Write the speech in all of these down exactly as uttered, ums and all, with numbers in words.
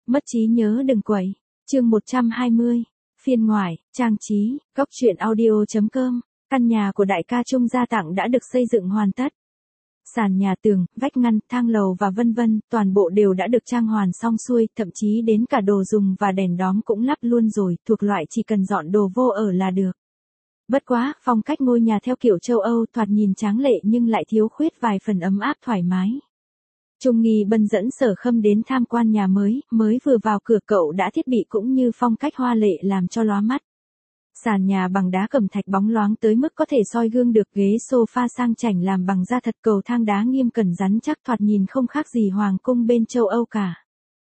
Mất trí nhớ đừng quậy. Chương một trăm hai mươi. Phiên ngoại, trang trí, góc truyện audio.com. Căn nhà của đại ca Trung gia tặng đã được xây dựng hoàn tất. Sàn nhà, tường, vách ngăn, thang lầu và vân vân, toàn bộ đều đã được trang hoàn xong xuôi, thậm chí đến cả đồ dùng và đèn đóm cũng lắp luôn rồi, thuộc loại chỉ cần dọn đồ vô ở là được. Bất quá, phong cách ngôi nhà theo kiểu châu Âu thoạt nhìn tráng lệ nhưng lại thiếu khuyết vài phần ấm áp thoải mái. Trung Nghi Bân dẫn Sở Khâm đến tham quan nhà mới, mới vừa vào cửa cậu đã thiết bị cũng như phong cách hoa lệ làm cho lóa mắt. Sàn nhà bằng đá cẩm thạch bóng loáng tới mức có thể soi gương được, ghế sofa sang chảnh làm bằng da thật, cầu thang đá nghiêm cẩn rắn chắc thoạt nhìn không khác gì hoàng cung bên châu Âu cả.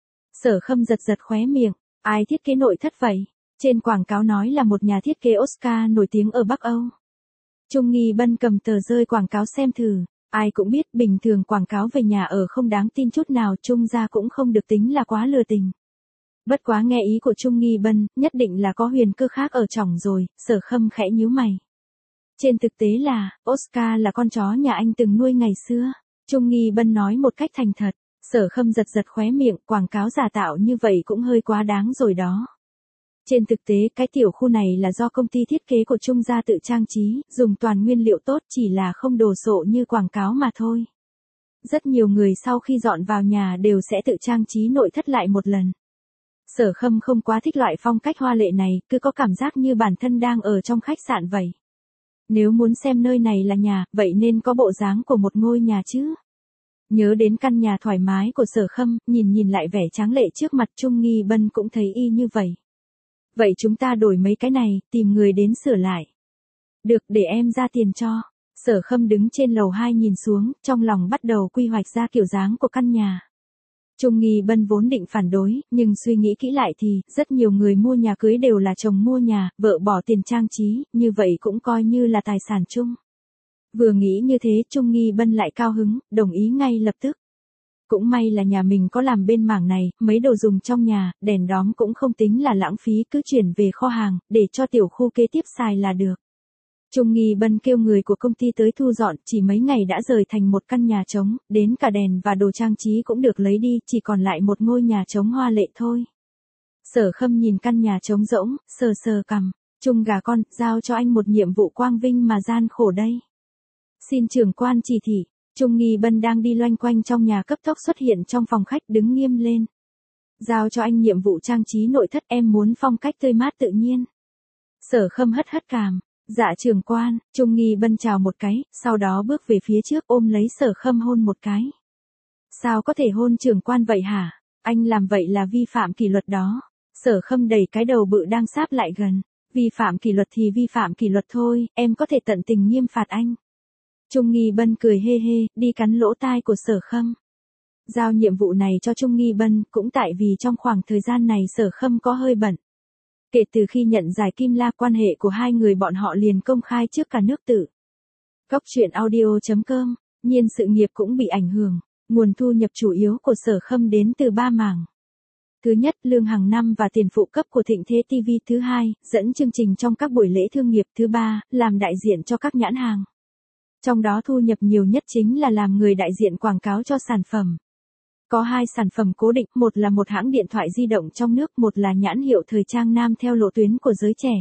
Sở Khâm giật giật khóe miệng, ai thiết kế nội thất vậy? Trên quảng cáo nói là một nhà thiết kế Oscar nổi tiếng ở Bắc Âu. Trung Nghi Bân cầm tờ rơi quảng cáo xem thử. Ai cũng biết bình thường quảng cáo về nhà ở không đáng tin chút nào, Trung gia cũng không được tính là quá lừa tình. Bất quá nghe ý của Trung Nghi Bân, nhất định là có huyền cơ khác ở trỏng rồi, Sở Khâm khẽ nhíu mày. Trên thực tế là, Oscar là con chó nhà anh từng nuôi ngày xưa. Trung Nghi Bân nói một cách thành thật. Sở Khâm giật giật khóe miệng, quảng cáo giả tạo như vậy cũng hơi quá đáng rồi đó. Trên thực tế cái tiểu khu này là do công ty thiết kế của Trung gia tự trang trí, dùng toàn nguyên liệu tốt, chỉ là không đồ sộ như quảng cáo mà thôi. Rất nhiều người sau khi dọn vào nhà đều sẽ tự trang trí nội thất lại một lần. Sở Khâm không quá thích loại phong cách hoa lệ này, cứ có cảm giác như bản thân đang ở trong khách sạn vậy. Nếu muốn xem nơi này là nhà, vậy nên có bộ dáng của một ngôi nhà chứ. Nhớ đến căn nhà thoải mái của Sở Khâm, nhìn nhìn lại vẻ tráng lệ trước mặt, Trung Nghi Bân cũng thấy y như vậy. Vậy chúng ta đổi mấy cái này, tìm người đến sửa lại. Được, để em ra tiền cho. Sở Khâm đứng trên lầu hai nhìn xuống, trong lòng bắt đầu quy hoạch ra kiểu dáng của căn nhà. Trung Nghi Bân vốn định phản đối, nhưng suy nghĩ kỹ lại thì, rất nhiều người mua nhà cưới đều là chồng mua nhà, vợ bỏ tiền trang trí, như vậy cũng coi như là tài sản chung. Vừa nghĩ như thế, Trung Nghi Bân lại cao hứng, đồng ý ngay lập tức. Cũng may là nhà mình có làm bên mảng này, mấy đồ dùng trong nhà, đèn đóm cũng không tính là lãng phí, cứ chuyển về kho hàng, để cho tiểu khu kế tiếp xài là được. Trung Nghi Bân kêu người của công ty tới thu dọn, chỉ mấy ngày đã rời thành một căn nhà trống, đến cả đèn và đồ trang trí cũng được lấy đi, chỉ còn lại một ngôi nhà trống hoa lệ thôi. Sở Khâm nhìn căn nhà trống rỗng, sờ sờ cằm, Trung gà con, giao cho anh một nhiệm vụ quang vinh mà gian khổ đây. Xin trưởng quan chỉ thị. Trung Nghi Bân đang đi loanh quanh trong nhà cấp tốc xuất hiện trong phòng khách, đứng nghiêm lên. Giao cho anh nhiệm vụ trang trí nội thất, em muốn phong cách tươi mát tự nhiên. Sở Khâm hất hất cằm. Dạ trưởng quan. Trung Nghi Bân chào một cái, sau đó bước về phía trước ôm lấy Sở Khâm hôn một cái. Sao có thể hôn trưởng quan vậy hả? Anh làm vậy là vi phạm kỷ luật đó. Sở Khâm đẩy cái đầu bự đang sáp lại gần. Vi phạm kỷ luật thì vi phạm kỷ luật thôi, em có thể tận tình nghiêm phạt anh. Trung Nghi Bân cười hê hê, đi cắn lỗ tai của Sở Khâm. Giao nhiệm vụ này cho Trung Nghi Bân, cũng tại vì trong khoảng thời gian này Sở Khâm có hơi bận. Kể từ khi nhận giải Kim La, quan hệ của hai người bọn họ liền công khai trước cả nước tự. Góc truyện audio.com, nhiên sự nghiệp cũng bị ảnh hưởng, nguồn thu nhập chủ yếu của Sở Khâm đến từ ba mảng. Thứ nhất, lương hàng năm và tiền phụ cấp của Thịnh Thế ti vi. Thứ hai, dẫn chương trình trong các buổi lễ thương nghiệp. Thứ ba, làm đại diện cho các nhãn hàng. Trong đó thu nhập nhiều nhất chính là làm người đại diện quảng cáo cho sản phẩm. Có hai sản phẩm cố định, một là một hãng điện thoại di động trong nước, một là nhãn hiệu thời trang nam theo lộ tuyến của giới trẻ.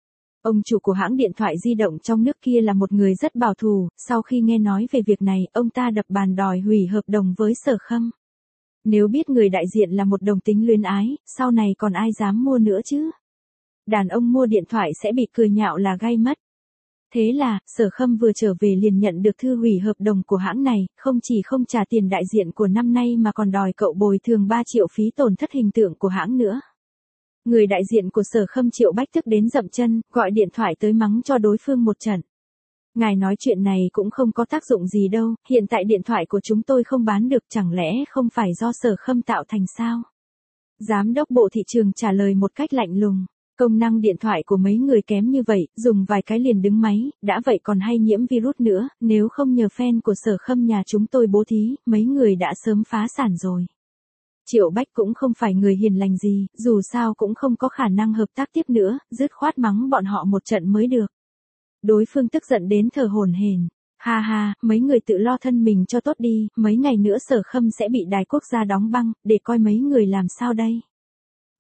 Ông chủ của hãng điện thoại di động trong nước kia là một người rất bảo thủ, sau khi nghe nói về việc này, ông ta đập bàn đòi hủy hợp đồng với Sở Khâm. Nếu biết người đại diện là một đồng tính luyến ái, sau này còn ai dám mua nữa chứ? Đàn ông mua điện thoại sẽ bị cười nhạo là gay mất. Thế là, Sở Khâm vừa trở về liền nhận được thư hủy hợp đồng của hãng này, không chỉ không trả tiền đại diện của năm nay mà còn đòi cậu bồi thường ba triệu phí tổn thất hình tượng của hãng nữa. Người đại diện của Sở Khâm Triệu Bách tức đến dậm chân, gọi điện thoại tới mắng cho đối phương một trận. Ngài nói chuyện này cũng không có tác dụng gì đâu, hiện tại điện thoại của chúng tôi không bán được, chẳng lẽ không phải do Sở Khâm tạo thành sao? Giám đốc Bộ Thị trường trả lời một cách lạnh lùng. Công năng điện thoại của mấy người kém như vậy, dùng vài cái liền đứng máy, đã vậy còn hay nhiễm virus nữa, nếu không nhờ fan của Sở Khâm nhà chúng tôi bố thí, mấy người đã sớm phá sản rồi. Triệu Bách cũng không phải người hiền lành gì, dù sao cũng không có khả năng hợp tác tiếp nữa, dứt khoát mắng bọn họ một trận mới được. Đối phương tức giận đến thở hổn hển. Ha ha, mấy người tự lo thân mình cho tốt đi, mấy ngày nữa Sở Khâm sẽ bị đài quốc gia đóng băng, để coi mấy người làm sao đây.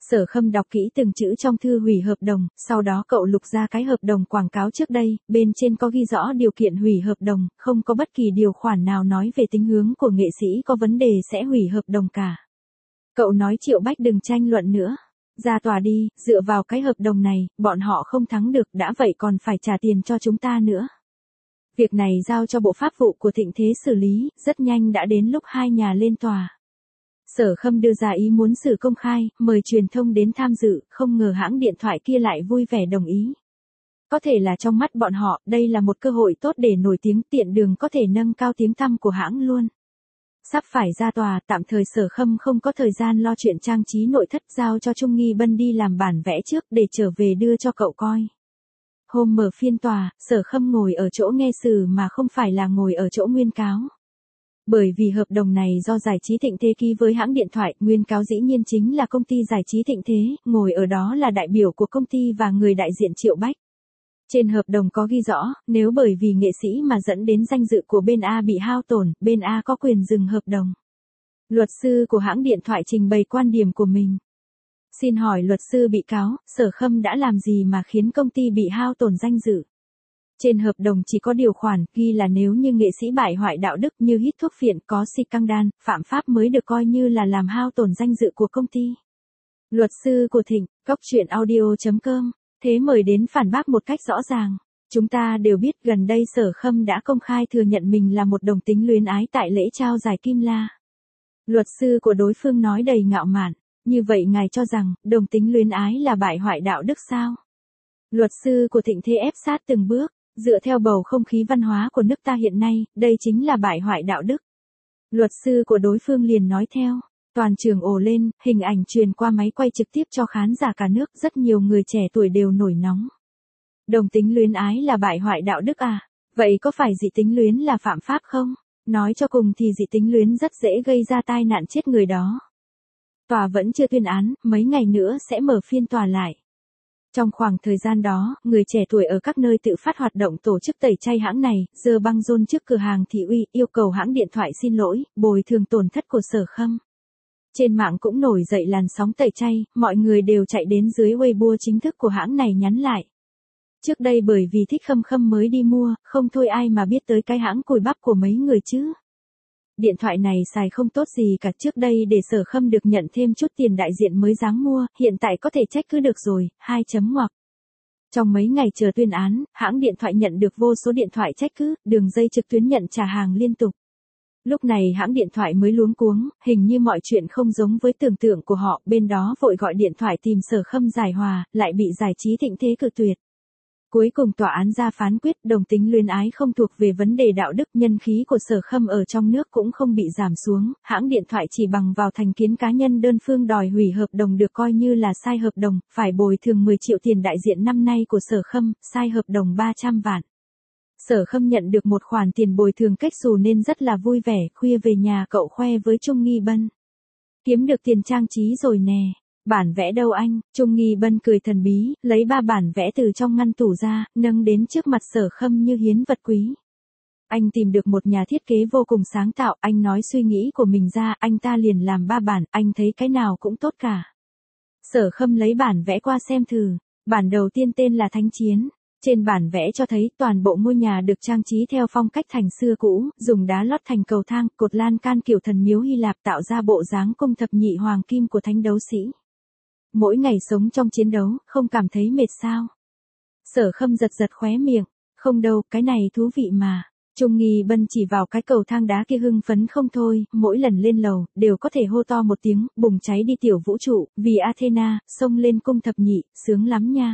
Sở Khâm đọc kỹ từng chữ trong thư hủy hợp đồng, sau đó cậu lục ra cái hợp đồng quảng cáo trước đây, bên trên có ghi rõ điều kiện hủy hợp đồng, không có bất kỳ điều khoản nào nói về tính hướng của nghệ sĩ có vấn đề sẽ hủy hợp đồng cả. Cậu nói Triệu Bách đừng tranh luận nữa. Ra tòa đi, dựa vào cái hợp đồng này, bọn họ không thắng được, đã vậy còn phải trả tiền cho chúng ta nữa. Việc này giao cho Bộ Pháp vụ của Thịnh Thế xử lý, rất nhanh đã đến lúc hai nhà lên tòa. Sở Khâm đưa ra ý muốn xử công khai, mời truyền thông đến tham dự, không ngờ hãng điện thoại kia lại vui vẻ đồng ý. Có thể là trong mắt bọn họ, đây là một cơ hội tốt để nổi tiếng, tiện đường có thể nâng cao tiếng tăm của hãng luôn. Sắp phải ra tòa, tạm thời Sở Khâm không có thời gian lo chuyện trang trí nội thất, giao cho Trung Nghi Bân đi làm bản vẽ trước để trở về đưa cho cậu coi. Hôm mở phiên tòa, Sở Khâm ngồi ở chỗ nghe xử mà không phải là ngồi ở chỗ nguyên cáo. Bởi vì hợp đồng này do Giải trí Thịnh Thế ký với hãng điện thoại, nguyên cáo dĩ nhiên chính là công ty Giải trí Thịnh Thế, ngồi ở đó là đại biểu của công ty và người đại diện Triệu Bách. Trên hợp đồng có ghi rõ, nếu bởi vì nghệ sĩ mà dẫn đến danh dự của bên A bị hao tổn, bên A có quyền dừng hợp đồng. Luật sư của hãng điện thoại trình bày quan điểm của mình. Xin hỏi luật sư bị cáo, Sở Khâm đã làm gì mà khiến công ty bị hao tổn danh dự? Trên hợp đồng chỉ có điều khoản ghi là nếu như nghệ sĩ bại hoại đạo đức như hít thuốc phiện, có xì căng đan, phạm pháp mới được coi như là làm hao tổn danh dự của công ty. Luật sư của Thịnh, góc truyện audio chấm com, thế mời đến phản bác một cách rõ ràng. Chúng ta đều biết gần đây Sở Khâm đã công khai thừa nhận mình là một đồng tính luyến ái tại lễ trao giải Kim La. Luật sư của đối phương nói đầy ngạo mạn, như vậy ngài cho rằng, đồng tính luyến ái là bại hoại đạo đức sao? Luật sư của Thịnh Thế ép sát từng bước, dựa theo bầu không khí văn hóa của nước ta hiện nay, đây chính là bại hoại đạo đức. Luật sư của đối phương liền nói theo, toàn trường ồ lên, hình ảnh truyền qua máy quay trực tiếp cho khán giả cả nước, rất nhiều người trẻ tuổi đều nổi nóng. Đồng tính luyến ái là bại hoại đạo đức à? Vậy có phải dị tính luyến là phạm pháp không? Nói cho cùng thì dị tính luyến rất dễ gây ra tai nạn chết người đó. Tòa vẫn chưa tuyên án, mấy ngày nữa sẽ mở phiên tòa lại. Trong khoảng thời gian đó, người trẻ tuổi ở các nơi tự phát hoạt động tổ chức tẩy chay hãng này, giơ băng rôn trước cửa hàng thị uy, yêu cầu hãng điện thoại xin lỗi, bồi thường tổn thất của Sở Khâm. Trên mạng cũng nổi dậy làn sóng tẩy chay, mọi người đều chạy đến dưới Weibo chính thức của hãng này nhắn lại. Trước đây bởi vì thích Khâm Khâm mới đi mua, không thôi ai mà biết tới cái hãng cùi bắp của mấy người chứ. Điện thoại này xài không tốt gì cả, trước đây để Sở Khâm được nhận thêm chút tiền đại diện mới dám mua, hiện tại có thể trách cứ được rồi, hai chấm ngoặc. Trong mấy ngày chờ tuyên án, hãng điện thoại nhận được vô số điện thoại trách cứ, đường dây trực tuyến nhận trả hàng liên tục. Lúc này hãng điện thoại mới luống cuống, hình như mọi chuyện không giống với tưởng tượng của họ, bên đó vội gọi điện thoại tìm Sở Khâm giải hòa, lại bị Giải trí Thịnh Thế cự tuyệt. Cuối cùng tòa án ra phán quyết đồng tính luyến ái không thuộc về vấn đề đạo đức, nhân khí của Sở Khâm ở trong nước cũng không bị giảm xuống, hãng điện thoại chỉ bằng vào thành kiến cá nhân đơn phương đòi hủy hợp đồng được coi như là sai hợp đồng, phải bồi thường mười triệu tiền đại diện năm nay của Sở Khâm, sai hợp đồng ba trăm vạn. Sở Khâm nhận được một khoản tiền bồi thường cách xù nên rất là vui vẻ, khuya về nhà cậu khoe với Trung Nghi Bân. Kiếm được tiền trang trí rồi nè. Bản vẽ đâu anh? Trung Nghi Bân cười thần bí, lấy ba bản vẽ từ trong ngăn tủ ra, nâng đến trước mặt Sở Khâm như hiến vật quý. Anh tìm được một nhà thiết kế vô cùng sáng tạo, anh nói suy nghĩ của mình ra, anh ta liền làm ba bản, anh thấy cái nào cũng tốt cả. Sở Khâm lấy bản vẽ qua xem thử, bản đầu tiên tên là Thánh Chiến. Trên bản vẽ cho thấy toàn bộ ngôi nhà được trang trí theo phong cách thành xưa cũ, dùng đá lót thành cầu thang, cột lan can kiểu thần miếu Hy Lạp tạo ra bộ dáng cung thập nhị hoàng kim của thánh đấu sĩ. Mỗi ngày sống trong chiến đấu, không cảm thấy mệt sao? Sở Khâm giật giật khóe miệng, không đâu, cái này thú vị mà. Trung Nghi Bân chỉ vào cái cầu thang đá kia hưng phấn không thôi, mỗi lần lên lầu, đều có thể hô to một tiếng, bùng cháy đi tiểu vũ trụ, vì Athena, xông lên cung thập nhị, sướng lắm nha.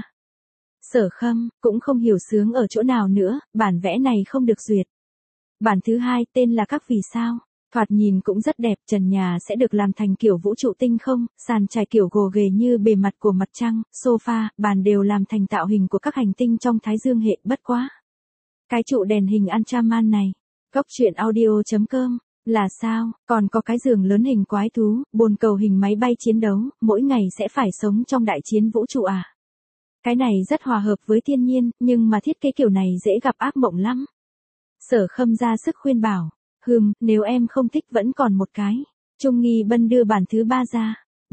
Sở Khâm, cũng không hiểu sướng ở chỗ nào nữa, bản vẽ này không được duyệt. Bản thứ hai, tên là Các Vì Sao. Thoạt nhìn cũng rất đẹp, trần nhà sẽ được làm thành kiểu vũ trụ tinh không, sàn trải kiểu gồ ghề như bề mặt của mặt trăng, sofa, bàn đều làm thành tạo hình của các hành tinh trong Thái Dương hệ, bất quá. Cái trụ đèn hình Ultraman này, góc truyện audio chấm com, là sao, còn có cái giường lớn hình quái thú, bồn cầu hình máy bay chiến đấu, mỗi ngày sẽ phải sống trong đại chiến vũ trụ à. Cái này rất hòa hợp với thiên nhiên, nhưng mà thiết kế kiểu này dễ gặp ác mộng lắm. Sở Khâm ra sức khuyên bảo. Hừm, nếu em không thích vẫn còn một cái. Trung Nghi Bân đưa bản thứ ba ra.